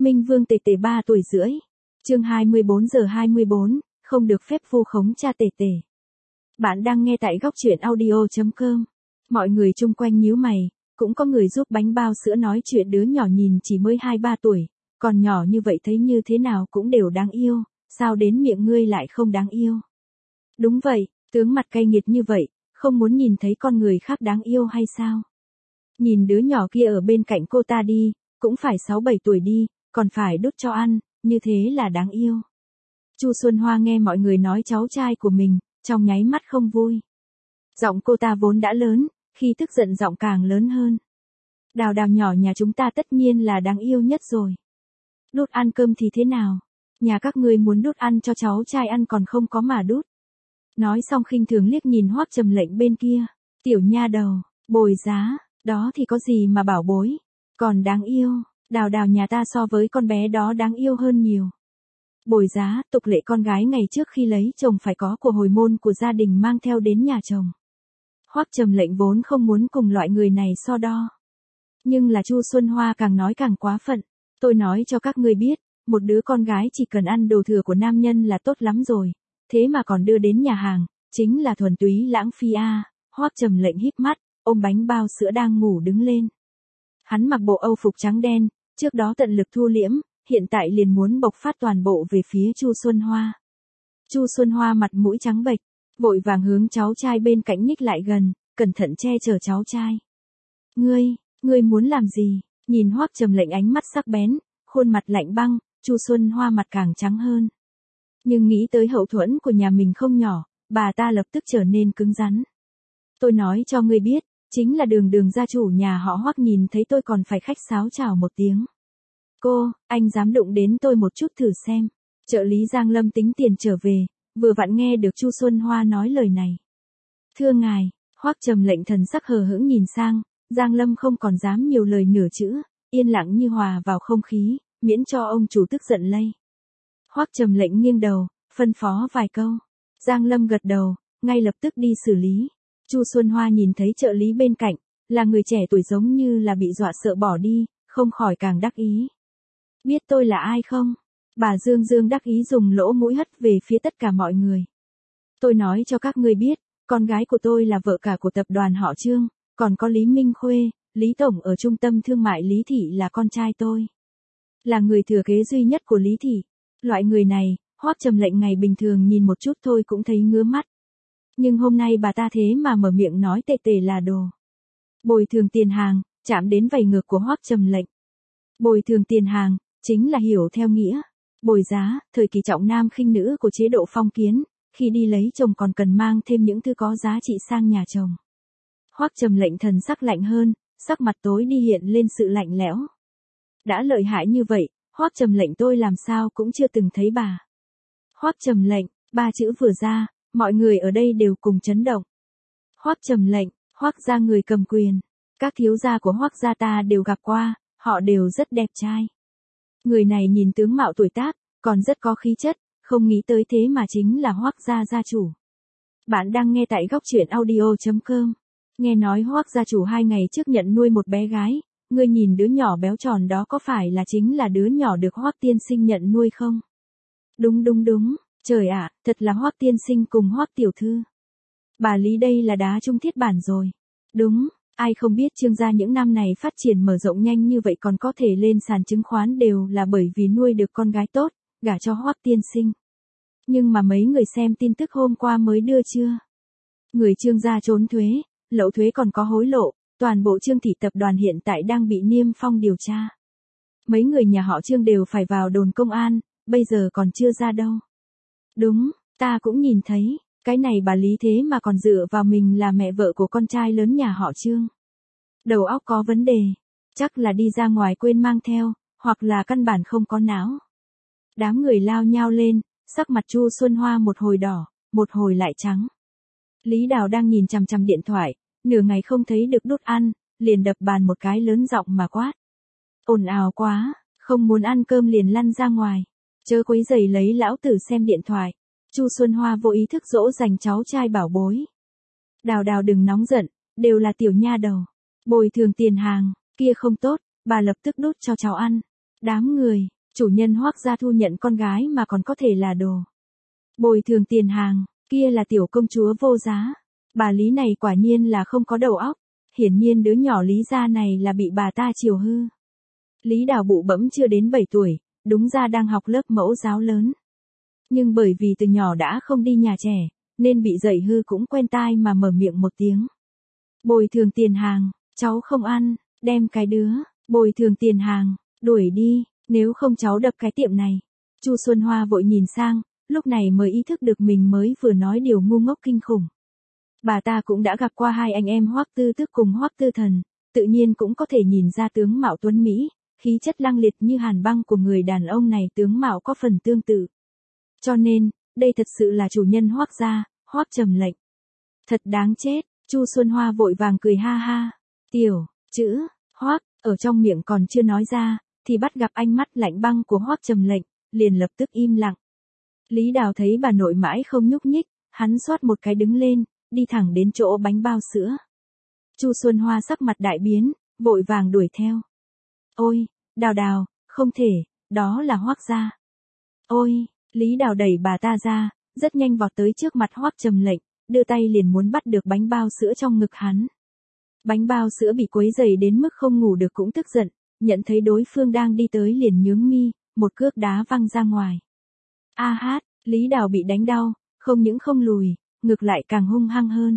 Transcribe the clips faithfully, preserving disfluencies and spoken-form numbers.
Minh Vương Tề Tề ba tuổi rưỡi. Chương hai mươi bốn giờ hai mươi bốn, không được phép vu khống cha Tề Tề. Bạn đang nghe tại góc truyện audio chấm com. Mọi người chung quanh nhíu mày, cũng có người giúp bánh bao sữa nói chuyện đứa nhỏ nhìn chỉ mới hai ba tuổi, còn nhỏ như vậy thấy như thế nào cũng đều đáng yêu, sao đến miệng ngươi lại không đáng yêu? Đúng vậy, tướng mặt cay nghiệt như vậy, không muốn nhìn thấy con người khác đáng yêu hay sao? Nhìn đứa nhỏ kia ở bên cạnh cô ta đi, cũng phải sáu bảy tuổi đi, còn phải đút cho ăn, như thế là đáng yêu. Chu Xuân Hoa nghe mọi người nói cháu trai của mình, trong nháy mắt không vui. Giọng cô ta vốn đã lớn, khi tức giận giọng càng lớn hơn. Đào Đào nhỏ nhà chúng ta tất nhiên là đáng yêu nhất rồi. Đút ăn cơm thì thế nào? Nhà các ngươi muốn đút ăn cho cháu trai ăn còn không có mà đút. Nói xong khinh thường liếc nhìn Hoắc Trầm Lệnh bên kia. Tiểu nha đầu, bồi giá, đó thì có gì mà bảo bối. Còn đáng yêu, Đào Đào nhà ta so với con bé đó đáng yêu hơn nhiều. Bồi giá, tục lệ con gái ngày trước khi lấy chồng phải có của hồi môn của gia đình mang theo đến nhà chồng. Hoắc Trầm Lệnh vốn không muốn cùng loại người này so đo. Nhưng là Chu Xuân Hoa càng nói càng quá phận. Tôi nói cho các ngươi biết, một đứa con gái chỉ cần ăn đồ thừa của nam nhân là tốt lắm rồi. Thế mà còn đưa đến nhà hàng, chính là thuần túy lãng phí a. À. Hoắc Trầm Lệnh híp mắt, ôm bánh bao sữa đang ngủ đứng lên. Hắn mặc bộ âu phục trắng đen, trước đó tận lực thu liễm, hiện tại liền muốn bộc phát toàn bộ về phía Chu Xuân Hoa. Chu Xuân Hoa mặt mũi trắng bệch, vội vàng hướng cháu trai bên cạnh nhích lại gần, cẩn thận che chở cháu trai. Ngươi, ngươi muốn làm gì? Nhìn Hoắc Trầm Lệnh ánh mắt sắc bén, khuôn mặt lạnh băng, Chu Xuân Hoa mặt càng trắng hơn. Nhưng nghĩ tới hậu thuẫn của nhà mình không nhỏ, bà ta lập tức trở nên cứng rắn. Tôi nói cho ngươi biết, chính là Đường Đường gia chủ nhà họ Hoắc nhìn thấy tôi còn phải khách sáo chào một tiếng. Cô, anh dám đụng đến tôi một chút thử xem. Trợ lý Giang Lâm tính tiền trở về, vừa vặn nghe được Chu Xuân Hoa nói lời này. Thưa ngài, Hoắc Trầm Lệnh thần sắc hờ hững nhìn sang, Giang Lâm không còn dám nhiều lời nửa chữ, yên lặng như hòa vào không khí, miễn cho ông chủ tức giận lây. Hoắc Trầm Lệnh nghiêng đầu, phân phó vài câu. Giang Lâm gật đầu, ngay lập tức đi xử lý. Chu Xuân Hoa nhìn thấy trợ lý bên cạnh, là người trẻ tuổi giống như là bị dọa sợ bỏ đi, không khỏi càng đắc ý. Biết tôi là ai không? Bà Dương Dương đắc ý dùng lỗ mũi hất về phía tất cả mọi người. Tôi nói cho các ngươi biết, con gái của tôi là vợ cả của tập đoàn họ Trương, còn có Lý Minh Khuê, Lý Tổng ở trung tâm thương mại Lý Thị là con trai tôi. Là người thừa kế duy nhất của Lý Thị. Loại người này, Hoắc Trầm Lệnh ngày bình thường nhìn một chút thôi cũng thấy ngứa mắt. Nhưng hôm nay bà ta thế mà mở miệng nói Tề Tề là đồ. Bồi thường tiền hàng, chạm đến vảy ngược của Hoắc Trầm Lệnh. Bồi thường tiền hàng, chính là hiểu theo nghĩa. Bồi giá, thời kỳ trọng nam khinh nữ của chế độ phong kiến, khi đi lấy chồng còn cần mang thêm những thứ có giá trị sang nhà chồng. Hoắc Trầm Lệnh thần sắc lạnh hơn, sắc mặt tối đi hiện lên sự lạnh lẽo. Đã lợi hại như vậy, Hoắc Trầm Lệnh tôi làm sao cũng chưa từng thấy bà. Hoắc Trầm Lệnh, ba chữ vừa ra, mọi người ở đây đều cùng chấn động. Hoắc Trầm Lệnh, Hoắc gia người cầm quyền, các thiếu gia của Hoắc gia ta đều gặp qua, họ đều rất đẹp trai. Người này nhìn tướng mạo tuổi tác, còn rất có khí chất, không nghĩ tới thế mà chính là Hoắc gia gia chủ. Bạn đang nghe tại góc truyện audio chấm com. Nghe nói Hoắc gia chủ hai ngày trước nhận nuôi một bé gái, ngươi nhìn đứa nhỏ béo tròn đó có phải là chính là đứa nhỏ được Hoắc tiên sinh nhận nuôi không? Đúng đúng đúng, trời ạ, thật là Hoắc tiên sinh cùng Hoắc tiểu thư. Bà Lý đây là đá trung thiết bản rồi. Đúng, ai không biết Trương gia những năm này phát triển mở rộng nhanh như vậy còn có thể lên sàn chứng khoán đều là bởi vì nuôi được con gái tốt, gả cho Hoắc tiên sinh. Nhưng mà mấy người xem tin tức hôm qua mới đưa chưa? Người Trương gia trốn thuế, lậu thuế còn có hối lộ, toàn bộ Trương thị tập đoàn hiện tại đang bị Niêm Phong điều tra. Mấy người nhà họ Trương đều phải vào đồn công an, bây giờ còn chưa ra đâu. Đúng, ta cũng nhìn thấy, cái này bà Lý thế mà còn dựa vào mình là mẹ vợ của con trai lớn nhà họ Trương. Đầu óc có vấn đề, chắc là đi ra ngoài quên mang theo, hoặc là căn bản không có não. Đám người lao nhao lên, sắc mặt Chu Xuân Hoa một hồi đỏ, một hồi lại trắng. Lý Đào đang nhìn chằm chằm điện thoại, nửa ngày không thấy được đút ăn, liền đập bàn một cái lớn giọng mà quát. Ồn ào quá, không muốn ăn cơm liền lăn ra ngoài, chớ quấy rầy lấy lão tử xem điện thoại. Chu Xuân Hoa vô ý thức dỗ dành cháu trai bảo bối. Đào Đào đừng nóng giận, đều là tiểu nha đầu. Bồi thường tiền hàng, kia không tốt, bà lập tức đút cho cháu ăn. Đám người, chủ nhân Hoắc gia thu nhận con gái mà còn có thể là đồ bồi thường tiền hàng, kia là tiểu công chúa vô giá. Bà Lý này quả nhiên là không có đầu óc, hiển nhiên đứa nhỏ Lý gia này là bị bà ta chiều hư. Lý Đào bụ bẫm chưa đến bảy tuổi, đúng ra đang học lớp mẫu giáo lớn. Nhưng bởi vì từ nhỏ đã không đi nhà trẻ, nên bị dạy hư cũng quen tai mà mở miệng một tiếng. Bồi thường tiền hàng, cháu không ăn, đem cái đứa, bồi thường tiền hàng, đuổi đi, nếu không cháu đập cái tiệm này. Chu Xuân Hoa vội nhìn sang, lúc này mới ý thức được mình mới vừa nói điều ngu ngốc kinh khủng. Bà ta cũng đã gặp qua hai anh em Hoắc Tư Tước cùng Hoắc Tư Thần, tự nhiên cũng có thể nhìn ra tướng mạo tuấn mỹ, khí chất lăng liệt như hàn băng của người đàn ông này tướng mạo có phần tương tự. Cho nên, đây thật sự là chủ nhân Hoắc gia, Hoắc Trầm Lệnh. Thật đáng chết, Chu Xuân Hoa vội vàng cười ha ha. Tiểu, chữ, Hoắc, ở trong miệng còn chưa nói ra, thì bắt gặp ánh mắt lạnh băng của Hoắc Trầm Lệnh, liền lập tức im lặng. Lý Đào thấy bà nội mãi không nhúc nhích, hắn xoát một cái đứng lên, đi thẳng đến chỗ bánh bao sữa. Chu Xuân Hoa sắc mặt đại biến, vội vàng đuổi theo. Ôi, Đào Đào, không thể, đó là Hoắc gia. Ôi, Lý Đào đẩy bà ta ra, rất nhanh vọt tới trước mặt Hoắc Trầm Lệnh, đưa tay liền muốn bắt được bánh bao sữa trong ngực hắn. Bánh bao sữa bị quấy rầy đến mức không ngủ được cũng tức giận, nhận thấy đối phương đang đi tới liền nhướng mi, một cước đá văng ra ngoài. A hát, Lý Đào bị đánh đau, không những không lùi, ngược lại càng hung hăng hơn.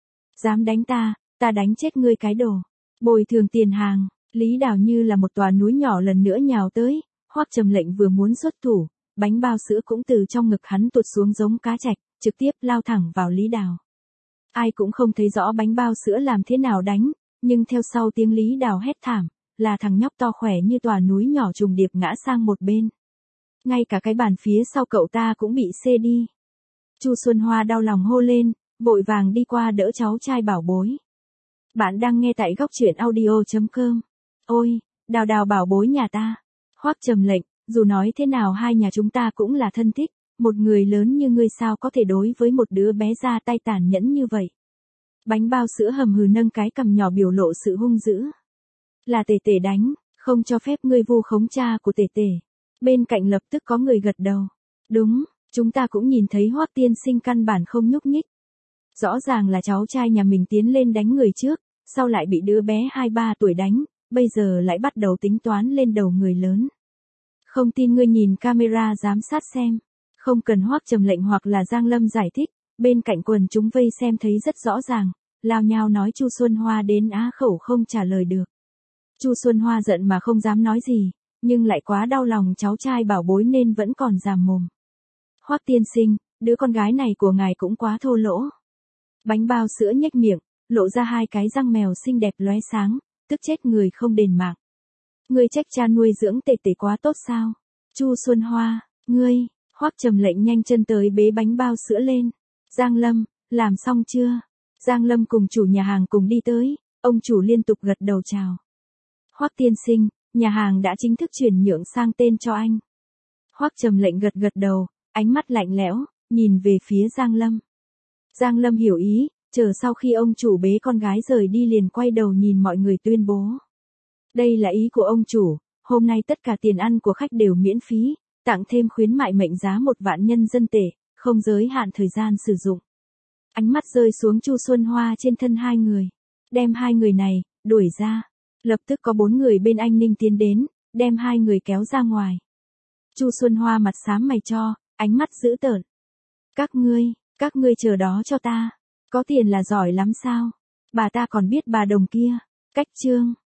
Dám đánh ta, ta đánh chết ngươi cái đồ. Bồi thường tiền hàng, Lý Đào như là một tòa núi nhỏ lần nữa nhào tới, Hoắc Trầm Lệnh vừa muốn xuất thủ, bánh bao sữa cũng từ trong ngực hắn tuột xuống giống cá trạch, trực tiếp lao thẳng vào Lý Đào. Ai cũng không thấy rõ bánh bao sữa làm thế nào đánh, nhưng theo sau tiếng Lý Đào hét thảm, là thằng nhóc to khỏe như tòa núi nhỏ trùng điệp ngã sang một bên. Ngay cả cái bàn phía sau cậu ta cũng bị xê đi. Chu Xuân Hoa đau lòng hô lên, vội vàng đi qua đỡ cháu trai bảo bối. Bạn đang nghe tại góc truyện audio chấm com. Ôi, Đào Đào bảo bối nhà ta. Hoắc Trầm Lệnh, dù nói thế nào hai nhà chúng ta cũng là thân thích, một người lớn như ngươi sao có thể đối với một đứa bé ra tay tàn nhẫn như vậy. Bánh bao sữa hầm hừ nâng cái cằm nhỏ biểu lộ sự hung dữ. Là Tể Tể đánh, không cho phép ngươi vu khống cha của Tể Tể. Bên cạnh lập tức có người gật đầu. Đúng, chúng ta cũng nhìn thấy Hoắc tiên sinh căn bản không nhúc nhích. Rõ ràng là cháu trai nhà mình tiến lên đánh người trước, sau lại bị đứa bé hai ba tuổi đánh, bây giờ lại bắt đầu tính toán lên đầu người lớn. Không tin ngươi nhìn camera giám sát xem. Không cần Hoắc Trầm Lệnh hoặc là Giang Lâm giải thích, bên cạnh quần chúng vây xem thấy rất rõ ràng, lao nhao nói Chu Xuân Hoa đến á khẩu không trả lời được. Chu Xuân Hoa giận mà không dám nói gì, nhưng lại quá đau lòng cháu trai bảo bối nên vẫn còn giàm mồm. Hoắc tiên sinh, đứa con gái này của ngài cũng quá thô lỗ. Bánh bao sữa nhếch miệng, lộ ra hai cái răng mèo xinh đẹp lóe sáng, tức chết người không đền mạng. Ngươi trách cha nuôi dưỡng Tể Tể quá tốt sao? Chu Xuân Hoa, ngươi, Hoắc Trầm Lệnh nhanh chân tới bế bánh bao sữa lên. Giang Lâm, làm xong chưa? Giang Lâm cùng chủ nhà hàng cùng đi tới, ông chủ liên tục gật đầu chào. Hoắc tiên sinh, nhà hàng đã chính thức chuyển nhượng sang tên cho anh. Hoắc Trầm Lệnh gật gật đầu, ánh mắt lạnh lẽo, nhìn về phía Giang Lâm. Giang Lâm hiểu ý, chờ sau khi ông chủ bế con gái rời đi liền quay đầu nhìn mọi người tuyên bố. Đây là ý của ông chủ, hôm nay tất cả tiền ăn của khách đều miễn phí, tặng thêm khuyến mại mệnh giá một vạn nhân dân tệ, không giới hạn thời gian sử dụng. Ánh mắt rơi xuống Chu Xuân Hoa trên thân hai người, đem hai người này, đuổi ra. Lập tức có bốn người bên anh Ninh tiến đến, đem hai người kéo ra ngoài. Chu Xuân Hoa mặt xám mày cho, ánh mắt dữ tợn. Các ngươi, các ngươi chờ đó cho ta, có tiền là giỏi lắm sao? Bà ta còn biết bà đồng kia, cách chương.